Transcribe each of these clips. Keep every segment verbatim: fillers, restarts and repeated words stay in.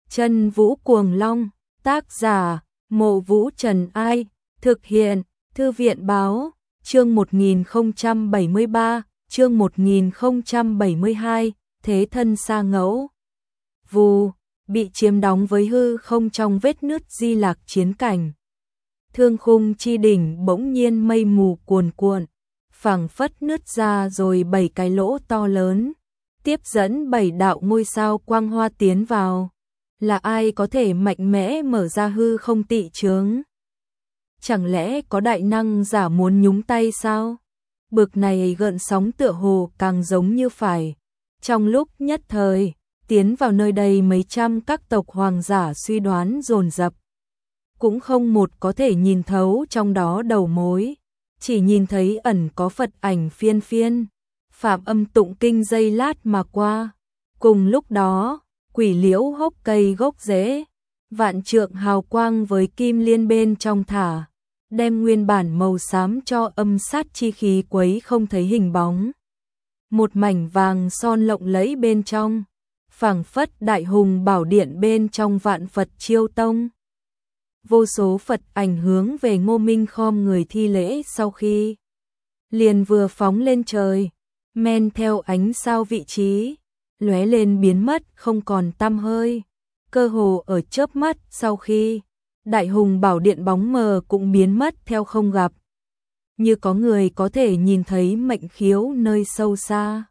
Chân Vũ Cuồng Long, tác giả, Mộ Vũ Trần Ai, thực hiện, Thư viện báo, chương một nghìn không trăm bảy mươi ba, chương một nghìn không trăm bảy mươi hai, thế thân sa ngẫu. Vù, bị chiếm đóng với hư không trong vết nứt di lạc chiến cảnh. Thương khung chi đỉnh bỗng nhiên mây mù cuồn cuộn, phảng phất nứt ra rồi bảy cái lỗ to lớn, tiếp dẫn bảy đạo ngôi sao quang hoa tiến vào. Là ai có thể mạnh mẽ mở ra hư không tị chướng? Chẳng lẽ có đại năng giả muốn nhúng tay sao? Bực này gợn sóng tựa hồ càng giống như phải. Trong lúc nhất thời, tiến vào nơi đây mấy trăm các tộc hoàng giả suy đoán dồn dập. Cũng không một có thể nhìn thấu trong đó đầu mối, chỉ nhìn thấy ẩn có Phật ảnh phiên phiên, phạm âm tụng kinh giây lát mà qua. Cùng lúc đó, quỷ liễu hốc cây gốc rễ, vạn trượng hào quang với kim liên bên trong thả, đem nguyên bản màu xám cho âm sát chi khí quấy không thấy hình bóng. Một mảnh vàng son lộng lẫy bên trong, phảng phất đại hùng bảo điện bên trong vạn Phật chiêu tông. Vô số Phật ảnh hướng về Ngô Minh khom người thi lễ, sau khi liền vừa phóng lên trời, men theo ánh sao vị trí, lóe lên biến mất không còn tăm hơi. Cơ hồ ở chớp mắt sau khi đại hùng bảo điện bóng mờ cũng biến mất theo không gặp. Như có người có thể nhìn thấy mệnh khiếu nơi sâu xa,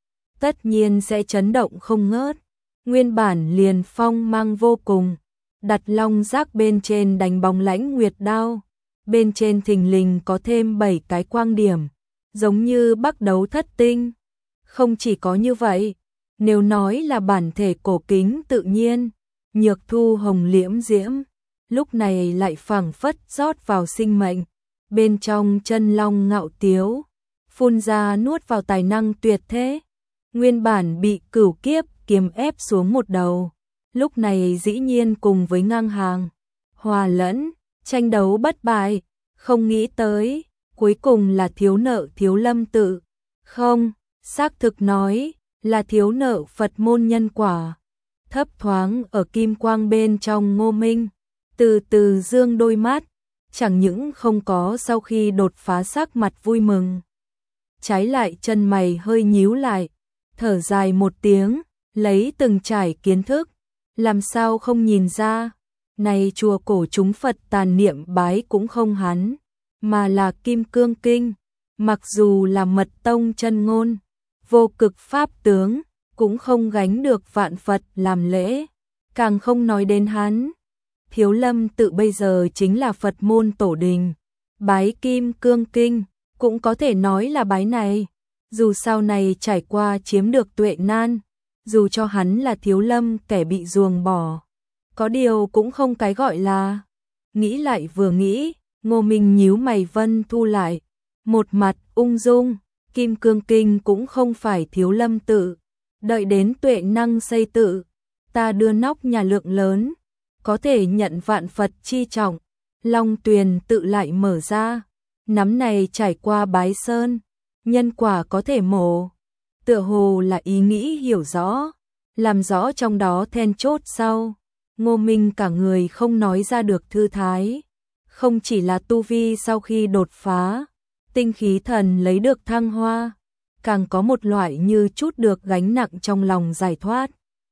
tất nhiên sẽ chấn động không ngớt. Nguyên bản liền phong mang vô cùng, đặt long giác bên trên đánh bóng lãnh nguyệt đao, bên trên thình lình có thêm bảy cái quang điểm, giống như bắc đấu thất tinh. Không chỉ có như vậy, nếu nói là bản thể cổ kính tự nhiên, nhược thu hồng liễm diễm, lúc này lại phảng phất rót vào sinh mệnh, bên trong chân long ngạo tiếu, phun ra nuốt vào tài năng tuyệt thế. Nguyên bản bị cửu kiếp kiềm ép xuống một đầu, lúc này dĩ nhiên cùng với ngang hàng, hòa lẫn, tranh đấu bất bại. Không nghĩ tới, cuối cùng là thiếu nợ Thiếu Lâm tự. Không, xác thực nói là thiếu nợ Phật môn nhân quả. Thấp thoáng ở kim quang bên trong Ngô Minh, từ từ dương đôi mắt, chẳng những không có sau khi đột phá sắc mặt vui mừng, trái lại chân mày hơi nhíu lại, thở dài một tiếng, lấy từng trải kiến thức, làm sao không nhìn ra, này chùa cổ chúng Phật tàn niệm bái cũng không hắn, mà là Kim Cương Kinh, mặc dù là mật tông chân ngôn, vô cực pháp tướng, cũng không gánh được vạn Phật làm lễ, càng không nói đến hắn. Thiếu Lâm tự bây giờ chính là Phật môn tổ đình, bái Kim Cương Kinh, cũng có thể nói là bái này. Dù sau này trải qua chiếm được tuệ nan, dù cho hắn là Thiếu Lâm kẻ bị ruồng bỏ, có điều cũng không cái gọi là. Nghĩ lại vừa nghĩ, Ngô Minh nhíu mày vân thu lại, một mặt ung dung. Kim Cương Kinh cũng không phải Thiếu Lâm tự, đợi đến tuệ năng xây tự, ta đưa nóc nhà lượng lớn, có thể nhận vạn Phật chi trọng. Long Tuyền tự lại mở ra, nắm này trải qua bái sơn, nhân quả có thể mổ, tựa hồ là ý nghĩ hiểu rõ, làm rõ trong đó then chốt sau. Ngô Minh cả người không nói ra được thư thái, không chỉ là tu vi sau khi đột phá, tinh khí thần lấy được thăng hoa, càng có một loại như chút được gánh nặng trong lòng giải thoát.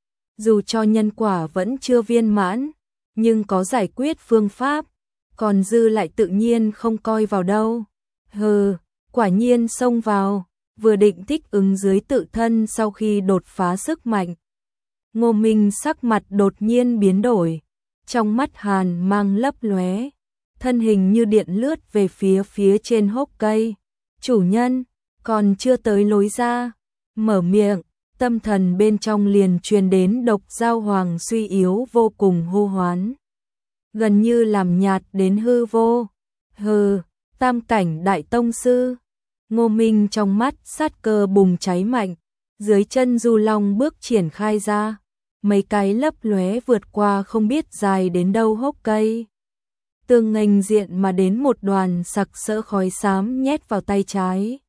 Dù cho nhân quả vẫn chưa viên mãn, nhưng có giải quyết phương pháp, còn dư lại tự nhiên không coi vào đâu. Hừ, quả nhiên xông vào, vừa định thích ứng dưới tự thân sau khi đột phá sức mạnh. Ngô Minh sắc mặt đột nhiên biến đổi, trong mắt hàn mang lấp lóe, thân hình như điện lướt về phía phía trên hốc cây. Chủ nhân, còn chưa tới lối ra, mở miệng, tâm thần bên trong liền truyền đến độc giao hoàng suy yếu vô cùng hô hoán, gần như làm nhạt đến hư vô. Hừ, tam cảnh đại tông sư. Ngô Minh trong mắt sát cơ bùng cháy mạnh, dưới chân du long bước triển khai ra, mấy cái lấp lóe vượt qua không biết dài đến đâu hốc cây, tương nghênh diện mà đến một đoàn sặc sỡ khói xám nhét vào tay trái.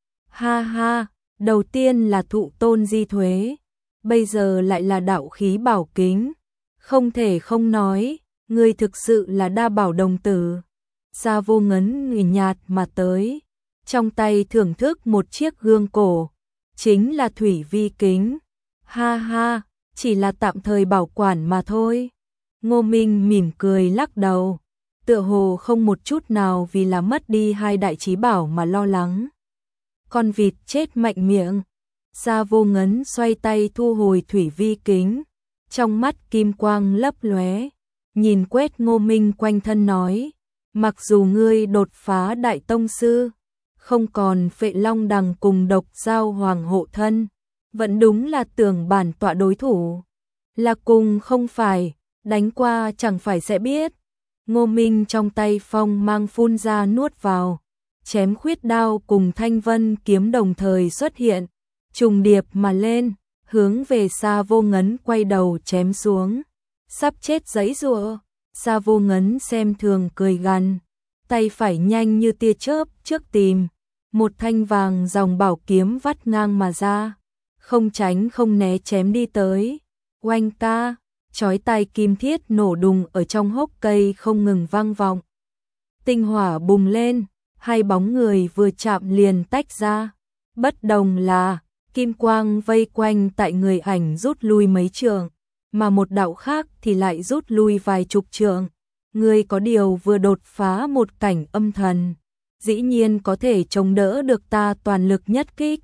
Ha ha, đầu tiên là thụ tôn di thuế, bây giờ lại là đạo khí bảo kính, Không thể không nói, ngươi thực sự là đa bảo đồng tử. Sa Vô Ngấn nhìn nhạt mà tới, trong tay thưởng thức một chiếc gương cổ, chính là thủy vi kính. Ha ha, chỉ là tạm thời bảo quản mà thôi. Ngô Minh mỉm cười lắc đầu, tựa hồ không một chút nào vì là mất đi hai đại chí bảo mà lo lắng. Con vịt chết mạnh miệng. Sa Vô Ngấn xoay tay thu hồi thủy vi kính, trong mắt kim quang lấp lóe, nhìn quét Ngô Minh quanh thân nói, mặc dù ngươi đột phá đại tông sư, không còn Phệ Long Đằng cùng Độc Giao Hoàng hộ thân, vẫn đúng là tưởng bản tọa đối thủ. Là cùng không phải, đánh qua chẳng phải sẽ biết. Ngô Minh trong tay phong mang phun ra nuốt vào, chém khuyết đao cùng thanh vân kiếm đồng thời xuất hiện, trùng điệp mà lên, hướng về Sa Vô Ngấn quay đầu chém xuống. Sắp chết giãy giụa, Sa Vô Ngấn xem thường cười gằn, tay phải nhanh như tia chớp trước tìm, một thanh vàng dòng bảo kiếm vắt ngang mà ra, không tránh không né chém đi tới. Oanh ca, chói tai kim thiết nổ đùng ở trong hốc cây không ngừng vang vọng. Tinh hỏa bùng lên, hai bóng người vừa chạm liền tách ra. Bất đồng là, kim quang vây quanh tại người ảnh rút lui mấy trượng, mà một đạo khác thì lại rút lui vài chục trượng. Người có điều vừa đột phá một cảnh âm thần, dĩ nhiên có thể chống đỡ được ta toàn lực nhất kích.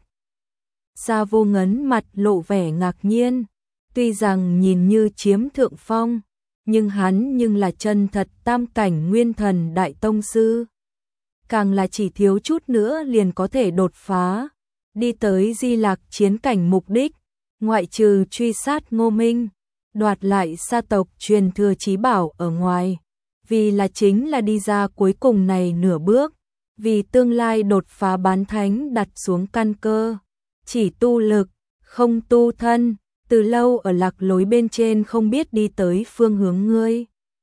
Sa Vô Ngấn mặt lộ vẻ ngạc nhiên, tuy rằng nhìn như chiếm thượng phong, nhưng hắn nhưng là chân thật tam cảnh nguyên thần đại tông sư. Càng là chỉ thiếu chút nữa liền có thể đột phá, đi tới Di Lạc chiến cảnh mục đích, ngoại trừ truy sát Ngô Minh, đoạt lại sa tộc truyền thừa chí bảo ở ngoài, vì là chính là đi ra cuối cùng này nửa bước, vì tương lai đột phá bán thánh đặt xuống căn cơ, chỉ tu lực, không tu thân, từ lâu ở lạc lối bên trên không biết đi tới phương hướng ngươi.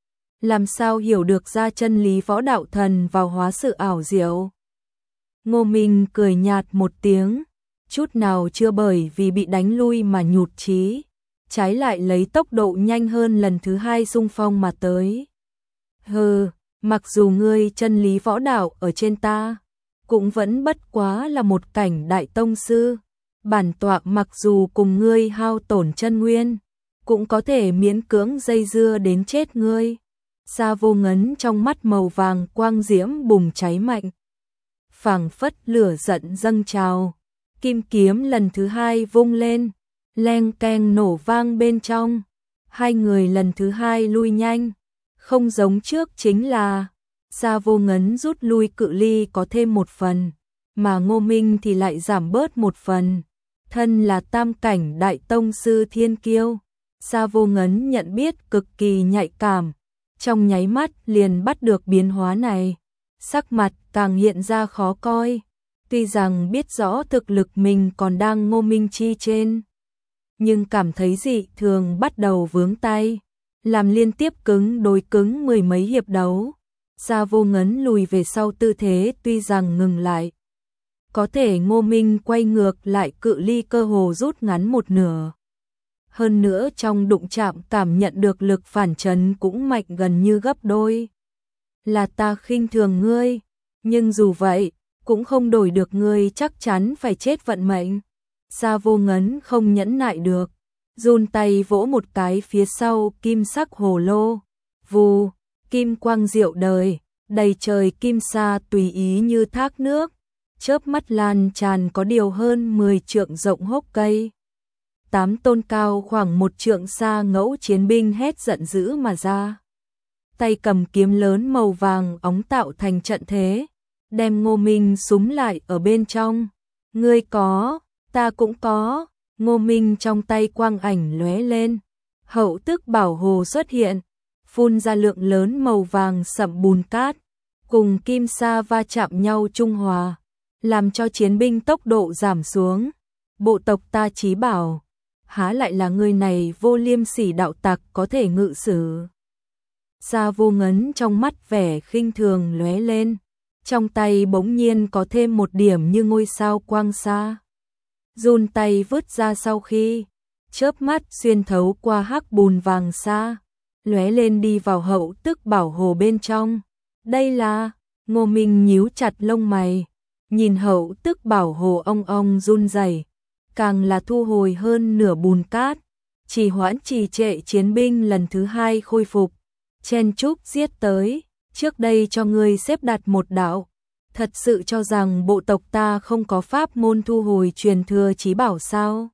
Làm sao hiểu được ra chân lý võ đạo thần vào hóa sự ảo diệu. Ngô Minh cười nhạt một tiếng, chút nào chưa bởi vì bị đánh lui mà nhụt chí, trái lại lấy tốc độ nhanh hơn lần thứ hai xung phong mà tới. Hừ, mặc dù ngươi chân lý võ đạo ở trên ta, cũng vẫn bất quá là một cảnh đại tông sư. Bản tọa mặc dù cùng ngươi hao tổn chân nguyên, cũng có thể miễn cưỡng dây dưa đến chết ngươi. Sa Vô Ngấn trong mắt màu vàng quang diễm bùng cháy mạnh, phảng phất lửa giận dâng trào, kim kiếm lần thứ hai vung lên, leng keng nổ vang bên trong, hai người lần thứ hai lui nhanh, không giống trước chính là Sa Vô Ngấn rút lui cự ly có thêm một phần, mà Ngô Minh thì lại giảm bớt một phần. Thân là tam cảnh đại tông sư thiên kiêu, Sa Vô Ngấn nhận biết cực kỳ nhạy cảm, trong nháy mắt liền bắt được biến hóa này, sắc mặt càng hiện ra khó coi, tuy rằng biết rõ thực lực mình còn đang Ngô Minh chi trên, nhưng cảm thấy dị thường bắt đầu vướng tay, làm liên tiếp cứng đối cứng mười mấy hiệp đấu. Sa Vô Ngấn lùi về sau tư thế tuy rằng ngừng lại, có thể Ngô Minh quay ngược lại cự ly cơ hồ rút ngắn một nửa. Hơn nữa trong đụng chạm cảm nhận được lực phản chấn cũng mạnh gần như gấp đôi. Là ta khinh thường ngươi, nhưng dù vậy, cũng không đổi được ngươi chắc chắn phải chết vận mệnh. Sa Vô Ngấn không nhẫn nại được, run tay vỗ một cái phía sau kim sắc hồ lô. Vù, kim quang diệu đời, đầy trời kim sa tùy ý như thác nước, chớp mắt lan tràn có điều hơn mười trượng rộng hốc cây. Tám tôn cao khoảng một trượng xa ngẫu chiến binh hét giận dữ mà ra. Tay cầm kiếm lớn màu vàng óng tạo thành trận thế, đem Ngô Minh súm lại ở bên trong. Ngươi có, ta cũng có. Ngô Minh trong tay quang ảnh lóe lên, hậu tức bảo hồ xuất hiện, phun ra lượng lớn màu vàng sậm bùn cát, cùng kim sa va chạm nhau trung hòa, làm cho chiến binh tốc độ giảm xuống. Bộ tộc ta chí bảo, há lại là người này vô liêm sỉ đạo tặc có thể ngự sử. Sa Vô Ngấn trong mắt vẻ khinh thường lóe lên, trong tay bỗng nhiên có thêm một điểm như ngôi sao quang sa. Run tay vứt ra sau khi, chớp mắt xuyên thấu qua hắc bùn vàng sa, lóe lên đi vào hậu tức bảo hồ bên trong. Đây là, Ngô Minh nhíu chặt lông mày, nhìn hậu tức bảo hồ ong ong run rẩy, càng là thu hồi hơn nửa bùn cát, trì hoãn trì trệ chiến binh lần thứ hai khôi phục, chen chúc giết tới, trước đây cho ngươi xếp đặt một đạo, thật sự cho rằng bộ tộc ta không có pháp môn thu hồi truyền thừa chí bảo sao?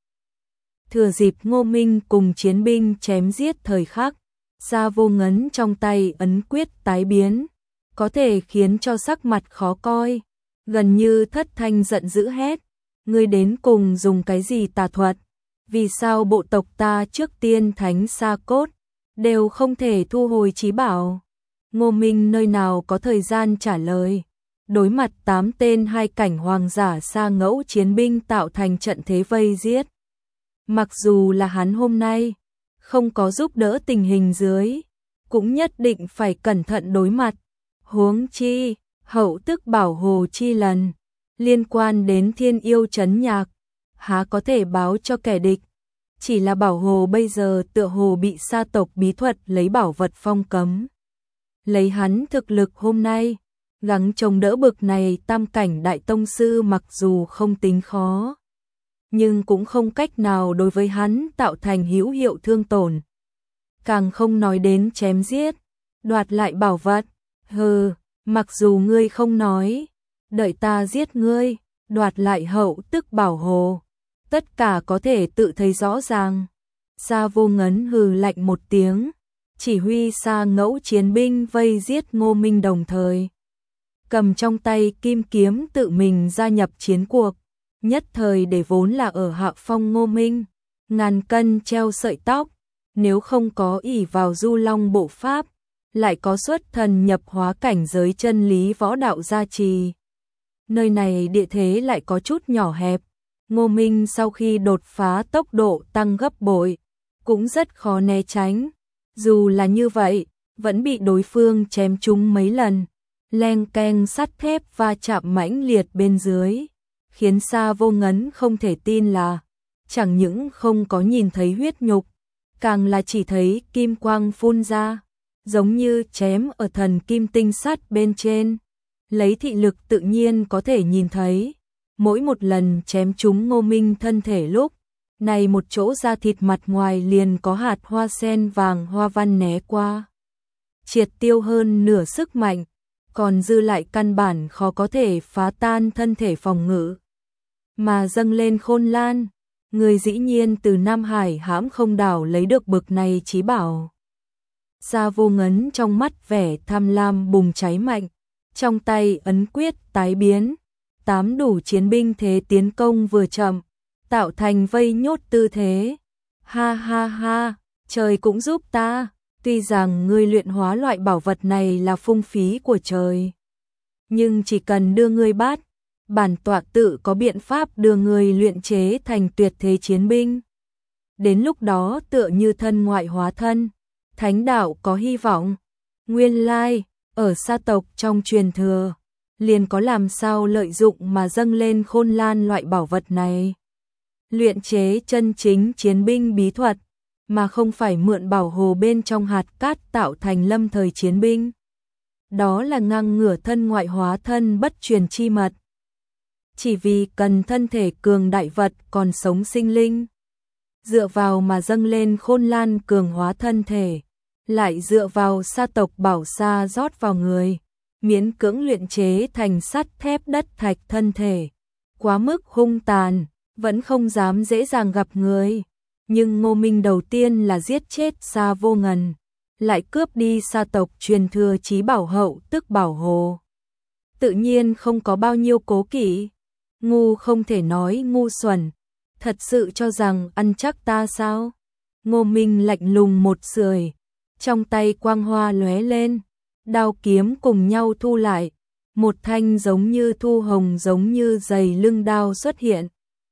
Thừa dịp Ngô Minh cùng chiến binh chém giết thời khắc, Gia Vô Ngấn trong tay ấn quyết tái biến, có thể khiến cho sắc mặt khó coi, gần như thất thanh giận dữ hét, ngươi đến cùng dùng cái gì tà thuật? Vì sao bộ tộc ta trước tiên thánh sa cốt đều không thể thu hồi chí bảo? Ngô Minh nơi nào có thời gian trả lời, đối mặt tám tên hai cảnh hoàng giả sa ngẫu chiến binh tạo thành trận thế vây giết. Mặc dù là hắn hôm nay không có giúp đỡ tình hình dưới, cũng nhất định phải cẩn thận đối mặt. Huống chi, hậu tức bảo hồ chi lần, liên quan đến thiên yêu trấn nhạc, há có thể báo cho kẻ địch. Chỉ là bảo hồ bây giờ tựa hồ bị sa tộc bí thuật lấy bảo vật phong cấm. Lấy hắn thực lực hôm nay, gắng chống đỡ bực này tam cảnh đại tông sư mặc dù không tính khó, nhưng cũng không cách nào đối với hắn tạo thành hữu hiệu thương tổn. Càng không nói đến chém giết, đoạt lại bảo vật. Hừ, mặc dù ngươi không nói, đợi ta giết ngươi, đoạt lại hậu tức bảo hồ, tất cả có thể tự thấy rõ ràng. Gia Vô Ngấn hừ lạnh một tiếng, chỉ huy sa ngẫu chiến binh vây giết Ngô Minh đồng thời. Cầm trong tay kim kiếm tự mình gia nhập chiến cuộc, nhất thời để vốn là ở hạ phong Ngô Minh, ngàn cân treo sợi tóc, nếu không có ỷ vào du long bộ pháp, lại có xuất thần nhập hóa cảnh giới chân lý võ đạo gia trì. Nơi này địa thế lại có chút nhỏ hẹp, Ngô Minh sau khi đột phá tốc độ tăng gấp bội, cũng rất khó né tránh. Dù là như vậy, vẫn bị đối phương chém trúng mấy lần, leng keng sắt thép va chạm mãnh liệt bên dưới, khiến Sa Vô Ngấn không thể tin là chẳng những không có nhìn thấy huyết nhục, càng là chỉ thấy kim quang phun ra, giống như chém ở thần kim tinh sắt bên trên. Lấy thị lực tự nhiên có thể nhìn thấy, mỗi một lần chém trúng Ngô Minh thân thể lúc này một chỗ da thịt mặt ngoài liền có hạt hoa sen vàng hoa văn né qua, triệt tiêu hơn nửa sức mạnh, còn dư lại căn bản khó có thể phá tan thân thể phòng ngự. Mà dâng lên Khôn Lan, người dĩ nhiên từ Nam Hải hãm không đảo lấy được bực này chí bảo. Gia Vô Ngấn trong mắt vẻ tham lam bùng cháy mạnh, trong tay ấn quyết tái biến, tám đủ chiến binh thế tiến công vừa chậm, tạo thành vây nhốt tư thế. Ha ha ha, trời cũng giúp ta, tuy rằng ngươi luyện hóa loại bảo vật này là phung phí của trời, nhưng chỉ cần đưa ngươi bắt, bản tọa tự có biện pháp đưa ngươi luyện chế thành tuyệt thế chiến binh. Đến lúc đó tựa như thân ngoại hóa thân, thánh đạo có hy vọng. Nguyên lai, ở sa tộc trong truyền thừa, liền có làm sao lợi dụng mà dâng lên Khôn Lan loại bảo vật này. Luyện chế chân chính chiến binh bí thuật, mà không phải mượn bảo hồ bên trong hạt cát tạo thành lâm thời chiến binh. Đó là ngang ngửa thân ngoại hóa thân bất truyền chi mật. Chỉ vì cần thân thể cường đại vật còn sống sinh linh, dựa vào mà dâng lên Khôn Lan cường hóa thân thể, lại dựa vào sa tộc bảo sa rót vào người, miễn cưỡng luyện chế thành sắt thép đất thạch thân thể. Quá mức hung tàn, vẫn không dám dễ dàng gặp người. Nhưng Ngô Minh đầu tiên là giết chết Sa Vô Ngần, lại cướp đi sa tộc truyền thừa chí bảo hậu tức bảo hồ. Tự nhiên không có bao nhiêu cố kỵ. Ngu không thể nói ngu xuẩn, thật sự cho rằng ăn chắc ta sao? Ngô Minh lạnh lùng một sưởi, trong tay quang hoa lóe lên, đao kiếm cùng nhau thu lại, một thanh giống như thu hồng giống như dày lưng đao xuất hiện,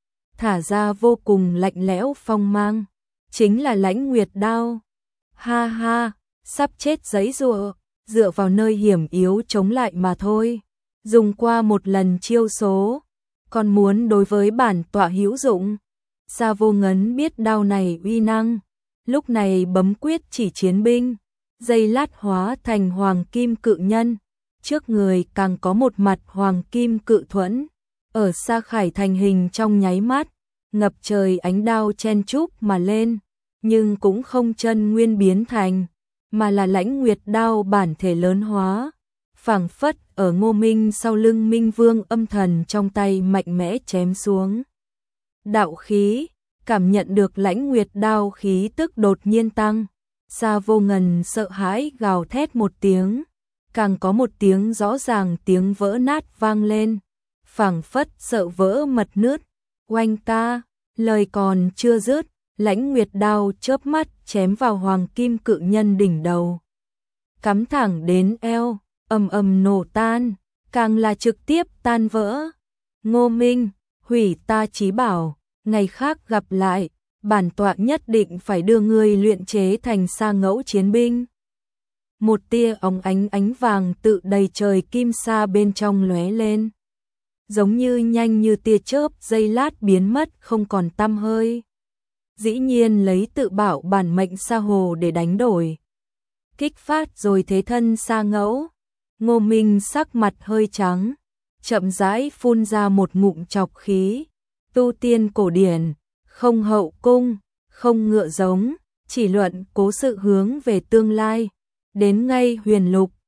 thả ra vô cùng lạnh lẽo phong mang, chính là Lãnh Nguyệt đao. Ha ha, sắp chết giấy giụa, dựa vào nơi hiểm yếu chống lại mà thôi. Dùng qua một lần chiêu số, còn muốn đối với bản tọa hữu dụng. Sa Vô Ngấn biết đao này uy năng, lúc này bấm quyết chỉ chiến binh, giây lát hóa thành hoàng kim cự nhân, trước người càng có một mặt hoàng kim cự thuẫn, ở xa khải thành hình trong nháy mắt, ngập trời ánh đao chen chúc mà lên, nhưng cũng không chân nguyên biến thành, mà là Lãnh Nguyệt đao bản thể lớn hóa, phảng phất ở Ngô Minh sau lưng Minh Vương âm thần trong tay mạnh mẽ chém xuống. Đạo khí, cảm nhận được Lãnh Nguyệt đao khí tức đột nhiên tăng, Sa Vô Ngần sợ hãi gào thét một tiếng, càng có một tiếng rõ ràng tiếng vỡ nát vang lên, phảng phất sợ vỡ mật nứt. Oanh ca, lời còn chưa dứt, Lãnh Nguyệt đao chớp mắt chém vào hoàng kim cự nhân đỉnh đầu, cắm thẳng đến eo, ầm ầm nổ tan, càng là trực tiếp tan vỡ. Ngô Minh, hủy ta chí bảo, ngày khác gặp lại, bản tọa nhất định phải đưa ngươi luyện chế thành sa ngẫu chiến binh. Một tia óng ánh ánh vàng tự đầy trời kim sa bên trong lóe lên, giống như nhanh như tia chớp giây lát biến mất không còn tăm hơi. Dĩ nhiên lấy tự bảo bản mệnh sa hồ để đánh đổi. Kích phát rồi thế thân sa ngẫu. Ngô Minh sắc mặt hơi trắng, chậm rãi phun ra một ngụm trọc khí. Tu tiên cổ điển, không hậu cung, không ngựa giống, chỉ luận cố sự hướng về tương lai. Đến ngay huyền lục,